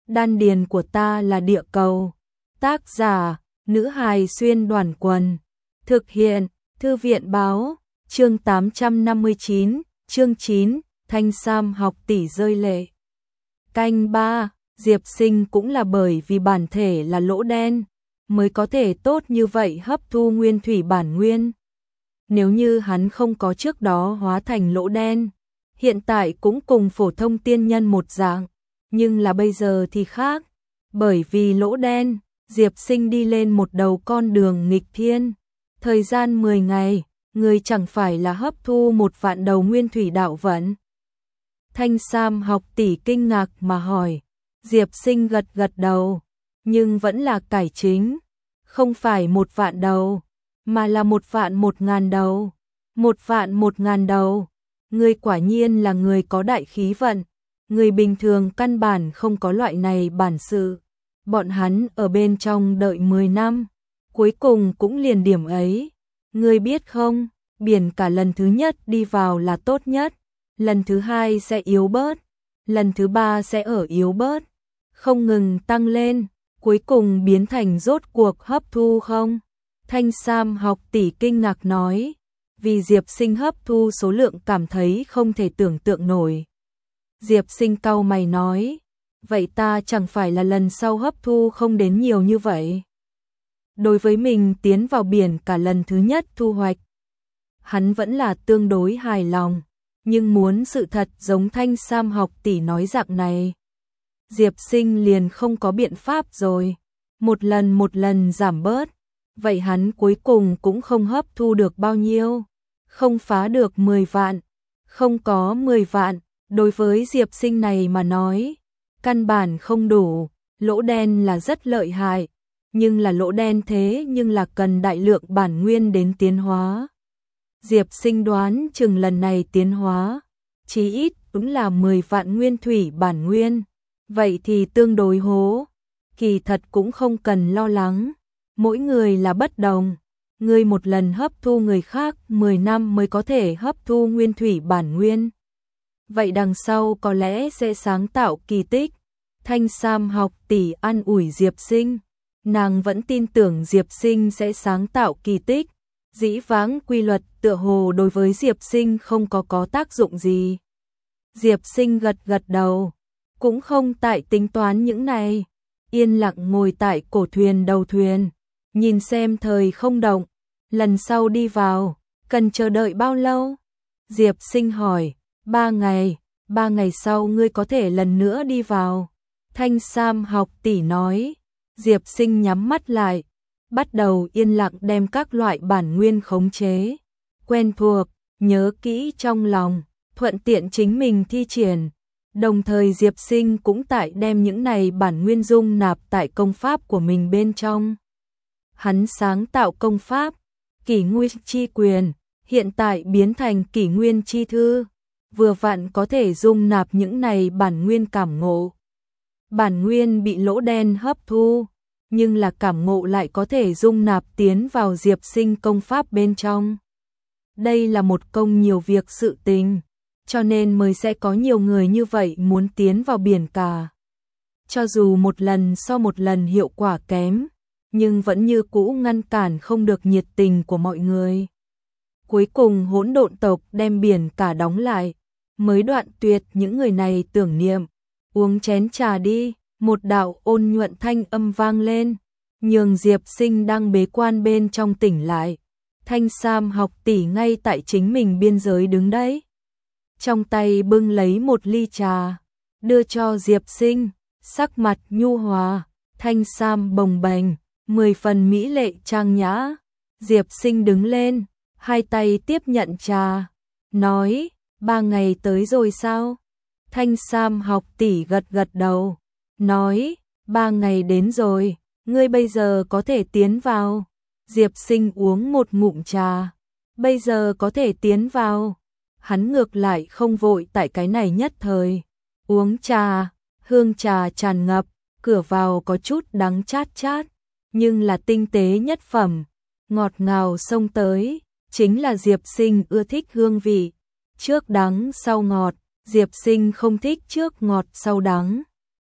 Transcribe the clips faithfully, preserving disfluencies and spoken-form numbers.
Đan điền của ta là địa cầu. Tác giả, nữ hài xuyên đoàn quần. Thực hiện, Thư viện báo, chương tám trăm năm mươi chín, chương chín, Thanh Sam học tỷ rơi lệ. Canh ba, Diệp Sinh cũng là bởi vì bản thể là lỗ đen, mới có thể tốt như vậy hấp thu nguyên thủy bản nguyên. Nếu như hắn không có trước đó hóa thành lỗ đen, hiện tại cũng cùng phổ thông tiên nhân một dạng, nhưng là bây giờ thì khác, bởi vì lỗ đen, Diệp Sinh đi lên một đầu con đường nghịch thiên. Thời gian mười ngày, người chẳng phải là hấp thu một vạn đầu nguyên thủy đạo vận. Thanh Sam học tỷ kinh ngạc mà hỏi, Diệp Sinh gật gật đầu, nhưng vẫn là cải chính, không phải một vạn đầu, mà là một vạn một ngàn đầu, một vạn một ngàn đầu. Người quả nhiên là người có đại khí vận, người bình thường căn bản không có loại này bản sự. Bọn hắn ở bên trong đợi mười năm, cuối cùng cũng liền điểm ấy. Ngươi biết không, biển cả lần thứ nhất đi vào là tốt nhất, lần thứ hai sẽ yếu bớt, lần thứ ba sẽ ở yếu bớt, không ngừng tăng lên, cuối cùng biến thành rốt cuộc hấp thu không? Thanh Sam học tỷ kinh ngạc nói, vì Diệp Sinh hấp thu số lượng cảm thấy không thể tưởng tượng nổi. Diệp Sinh cau mày nói, vậy ta chẳng phải là lần sau hấp thu không đến nhiều như vậy. Đối với mình tiến vào biển cả lần thứ nhất thu hoạch, hắn vẫn là tương đối hài lòng, nhưng muốn sự thật giống Thanh Sam học tỷ nói dạng này, Diệp Sinh liền không có biện pháp rồi. Một lần một lần giảm bớt, vậy hắn cuối cùng cũng không hấp thu được bao nhiêu, không phá được mười vạn, không có mười vạn, đối với Diệp Sinh này mà nói, căn bản không đủ. Lỗ đen là rất lợi hại, nhưng là lỗ đen thế nhưng là cần đại lượng bản nguyên đến tiến hóa. Diệp Sinh đoán chừng lần này tiến hóa, chí ít cũng là mười vạn nguyên thủy bản nguyên, vậy thì tương đối hố. Kỳ thật cũng không cần lo lắng, mỗi người là bất đồng, người một lần hấp thu người khác mười năm mới có thể hấp thu nguyên thủy bản nguyên. Vậy đằng sau có lẽ sẽ sáng tạo kỳ tích. Thanh Sam học tỷ an ủi Diệp Sinh, nàng vẫn tin tưởng Diệp Sinh sẽ sáng tạo kỳ tích. Dĩ vãng quy luật tựa hồ đối với Diệp Sinh không có có tác dụng gì. Diệp Sinh gật gật đầu, cũng không tại tính toán những này, yên lặng ngồi tại cổ thuyền đầu thuyền, nhìn xem thời không động. Lần sau đi vào, cần chờ đợi bao lâu? Diệp Sinh hỏi. Ba ngày, ba ngày sau ngươi có thể lần nữa đi vào. Thanh Sam học tỷ nói. Diệp Sinh nhắm mắt lại, bắt đầu yên lặng đem các loại bản nguyên khống chế, quen thuộc, nhớ kỹ trong lòng, thuận tiện chính mình thi triển. Đồng thời Diệp Sinh cũng tại đem những này bản nguyên dung nạp tại công pháp của mình bên trong. Hắn sáng tạo công pháp, Kỷ Nguyên Chi Quyền, hiện tại biến thành Kỷ Nguyên Chi Thư, vừa vặn có thể dung nạp những này bản nguyên cảm ngộ. Bản nguyên bị lỗ đen hấp thu, nhưng là cảm ngộ lại có thể dung nạp tiến vào Diệp Sinh công pháp bên trong. Đây là một công nhiều việc sự tình, cho nên mới sẽ có nhiều người như vậy muốn tiến vào biển cả. Cho dù một lần so một lần hiệu quả kém, nhưng vẫn như cũ ngăn cản không được nhiệt tình của mọi người. Cuối cùng hỗn độn tộc đem biển cả đóng lại, mới đoạn tuyệt những người này tưởng niệm. Uống chén trà đi, một đạo ôn nhuận thanh âm vang lên, nhường Diệp Sinh đang bế quan bên trong tỉnh lại. Thanh Sam học tỷ ngay tại chính mình biên giới đứng đấy, trong tay bưng lấy một ly trà, đưa cho Diệp Sinh, sắc mặt nhu hòa, Thanh Sam bồng bềnh, mười phần mỹ lệ trang nhã. Diệp Sinh đứng lên, hai tay tiếp nhận trà, nói, ba ngày tới rồi sao? Thanh Sam học tỷ gật gật đầu, nói, ba ngày đến rồi, ngươi bây giờ có thể tiến vào. Diệp Sinh uống một ngụm trà, bây giờ có thể tiến vào. Hắn ngược lại không vội tại cái này nhất thời. Uống trà, hương trà tràn ngập, cửa vào có chút đắng chát chát, nhưng là tinh tế nhất phẩm, ngọt ngào xông tới, chính là Diệp Sinh ưa thích hương vị. Trước đắng sau ngọt, Diệp Sinh không thích trước ngọt sau đắng.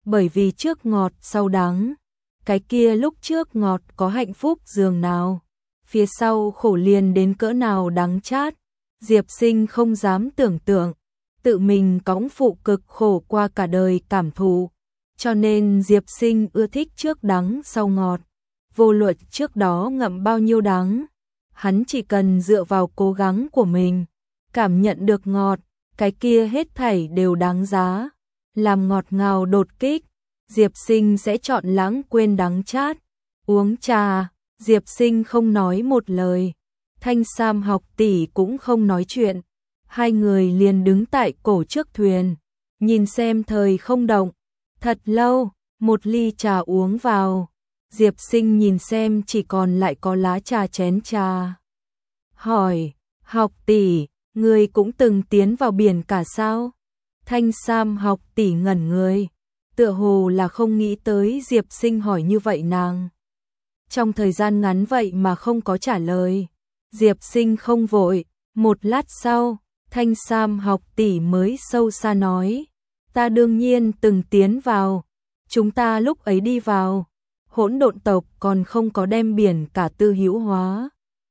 bởi vì trước ngọt sau đắng. Cái kia lúc trước ngọt có hạnh phúc dường nào, phía sau khổ liền đến cỡ nào đắng chát. Diệp Sinh không dám tưởng tượng, tự mình cõng phụ cực khổ qua cả đời cảm thụ, cho nên Diệp Sinh ưa thích trước đắng sau ngọt. Vô luận trước đó ngậm bao nhiêu đắng, hắn chỉ cần dựa vào cố gắng của mình, cảm nhận được ngọt, cái kia hết thảy đều đáng giá. Làm ngọt ngào đột kích, Diệp Sinh sẽ chọn lãng quên đắng chát. Uống trà, Diệp Sinh không nói một lời. Thanh Sam học tỷ cũng không nói chuyện. Hai người liền đứng tại cổ trước thuyền, nhìn xem thời không động. Thật lâu, một ly trà uống vào, Diệp Sinh nhìn xem chỉ còn lại có lá trà chén trà. Hỏi, học tỷ, người cũng từng tiến vào biển cả sao? Thanh Sam học tỷ ngẩn người, tựa hồ là không nghĩ tới Diệp Sinh hỏi như vậy nàng. Trong thời gian ngắn vậy mà không có trả lời. Diệp Sinh không vội, một lát sau, Thanh Sam học tỷ mới sâu xa nói, ta đương nhiên từng tiến vào, chúng ta lúc ấy đi vào, hỗn độn tộc còn không có đem biển cả tư hữu hóa.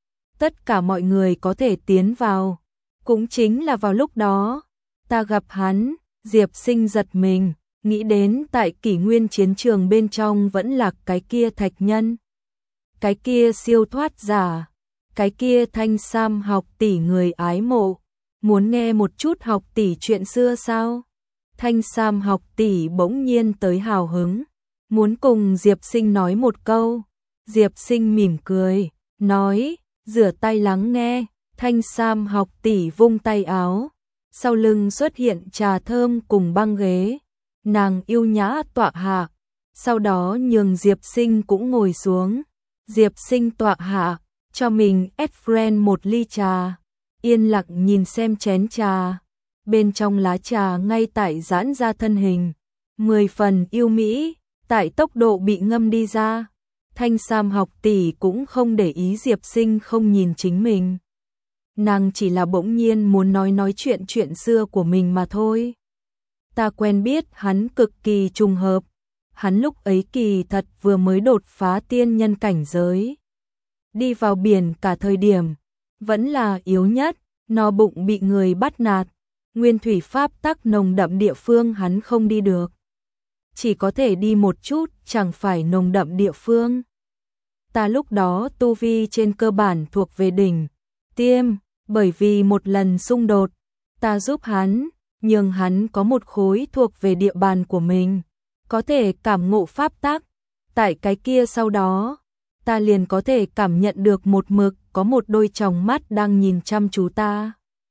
Tất cả mọi người có thể tiến vào, cũng chính là vào lúc đó, ta gặp hắn. Diệp Sinh giật mình, nghĩ đến tại kỷ nguyên chiến trường bên trong vẫn là cái kia thạch nhân, cái kia siêu thoát giả, cái kia Thanh Sam học tỷ người ái mộ. Muốn nghe một chút học tỷ chuyện xưa sao? Thanh Sam học tỷ bỗng nhiên tới hào hứng, muốn cùng Diệp Sinh nói một câu. Diệp Sinh mỉm cười, nói, rửa tay lắng nghe. Thanh Sam học tỷ vung tay áo, sau lưng xuất hiện trà thơm cùng băng ghế. Nàng yêu nhã tọa hạ, sau đó nhường Diệp Sinh cũng ngồi xuống. Diệp Sinh tọa hạ, cho mình ép friend một ly trà, yên lặng nhìn xem chén trà. Bên trong lá trà ngay tại giãn ra thân hình, mười phần yêu mỹ, tại tốc độ bị ngâm đi ra. Thanh Sam học tỷ cũng không để ý Diệp Sinh không nhìn chính mình. Nàng chỉ là bỗng nhiên muốn nói nói chuyện chuyện xưa của mình mà thôi. Ta quen biết hắn cực kỳ trùng hợp. Hắn lúc ấy kỳ thật vừa mới đột phá tiên nhân cảnh giới. Đi vào biển cả thời điểm, vẫn là yếu nhất, no bụng bị người bắt nạt. Nguyên thủy pháp tắc nồng đậm địa phương hắn không đi được. Chỉ có thể đi một chút, chẳng phải nồng đậm địa phương. Ta lúc đó tu vi trên cơ bản thuộc về đỉnh tiêm, bởi vì một lần xung đột, ta giúp hắn, nhưng hắn có một khối thuộc về địa bàn của mình, có thể cảm ngộ pháp tắc. Tại cái kia sau đó, ta liền có thể cảm nhận được một mực có một đôi tròng mắt đang nhìn chăm chú ta.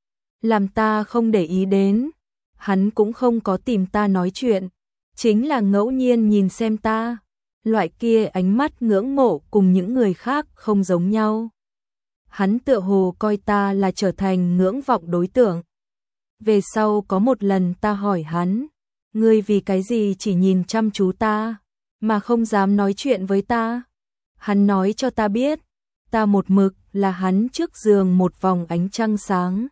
Làm ta không để ý đến, hắn cũng không có tìm ta nói chuyện, chính là ngẫu nhiên nhìn xem ta. Loại kia ánh mắt ngưỡng mộ cùng những người khác không giống nhau. Hắn tựa hồ coi ta là trở thành ngưỡng vọng đối tượng. Về sau có một lần ta hỏi hắn, ngươi vì cái gì chỉ nhìn chăm chú ta, mà không dám nói chuyện với ta? Hắn nói cho ta biết, ta một mực là hắn trước giường một vòng ánh trăng sáng.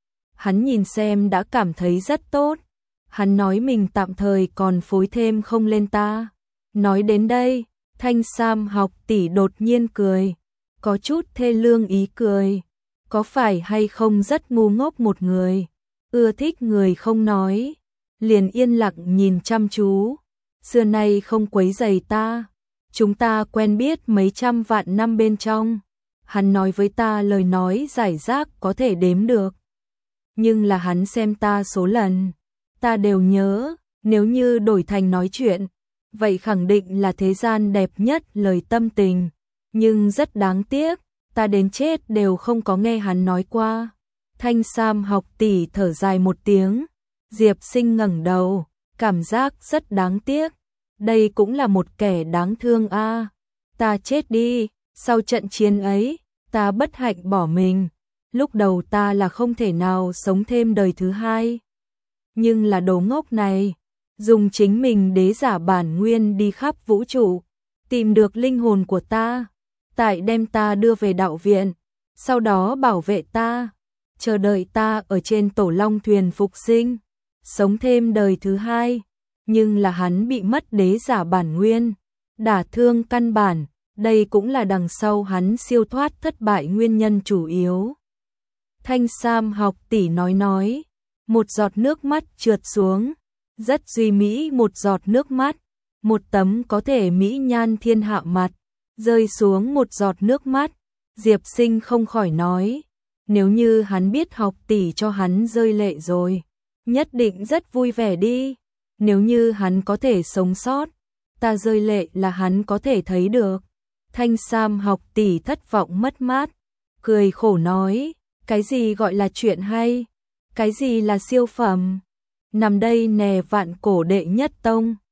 Hắn nhìn xem đã cảm thấy rất tốt. Hắn nói mình tạm thời còn phối thêm không lên ta. Nói đến đây, Thanh Sam học tỷ đột nhiên cười, có chút thê lương ý cười. Có phải hay không rất ngu ngốc một người, ưa thích người không nói, liền yên lặng nhìn chăm chú. Xưa nay không quấy rầy ta, chúng ta quen biết mấy trăm vạn năm bên trong. Hắn nói với ta lời nói giải rác có thể đếm được. Nhưng là hắn xem ta số lần, ta đều nhớ. Nếu như đổi thành nói chuyện, vậy khẳng định là thế gian đẹp nhất lời tâm tình. Nhưng rất đáng tiếc, ta đến chết đều không có nghe hắn nói qua. Thanh Sam học tỷ thở dài một tiếng. Diệp Sinh ngẩng đầu, cảm giác rất đáng tiếc. Đây cũng là một kẻ đáng thương a. À. Ta chết đi, sau trận chiến ấy, ta bất hạnh bỏ mình. Lúc đầu ta là không thể nào sống thêm đời thứ hai. Nhưng là đồ ngốc này, dùng chính mình đế giả bản nguyên đi khắp vũ trụ, tìm được linh hồn của ta, tại đem ta đưa về đạo viện, sau đó bảo vệ ta, chờ đợi ta ở trên tổ long thuyền phục sinh, sống thêm đời thứ hai. nhưng là hắn bị mất đế giả bản nguyên, đả thương căn bản, đây cũng là đằng sau hắn siêu thoát thất bại nguyên nhân chủ yếu. Thanh Sam học tỷ nói nói, một giọt nước mắt trượt xuống, rất duy mỹ một giọt nước mắt, một tấm có thể mỹ nhan thiên hạ mặt, rơi xuống một giọt nước mắt, Diệp Sinh không khỏi nói, nếu như hắn biết học tỷ cho hắn rơi lệ rồi, nhất định rất vui vẻ đi, nếu như hắn có thể sống sót, ta rơi lệ là hắn có thể thấy được. Thanh Sam học tỷ thất vọng mất mát, cười khổ nói, cái gì gọi là chuyện hay, cái gì là siêu phẩm, nằm đây nè vạn cổ đệ nhất tông.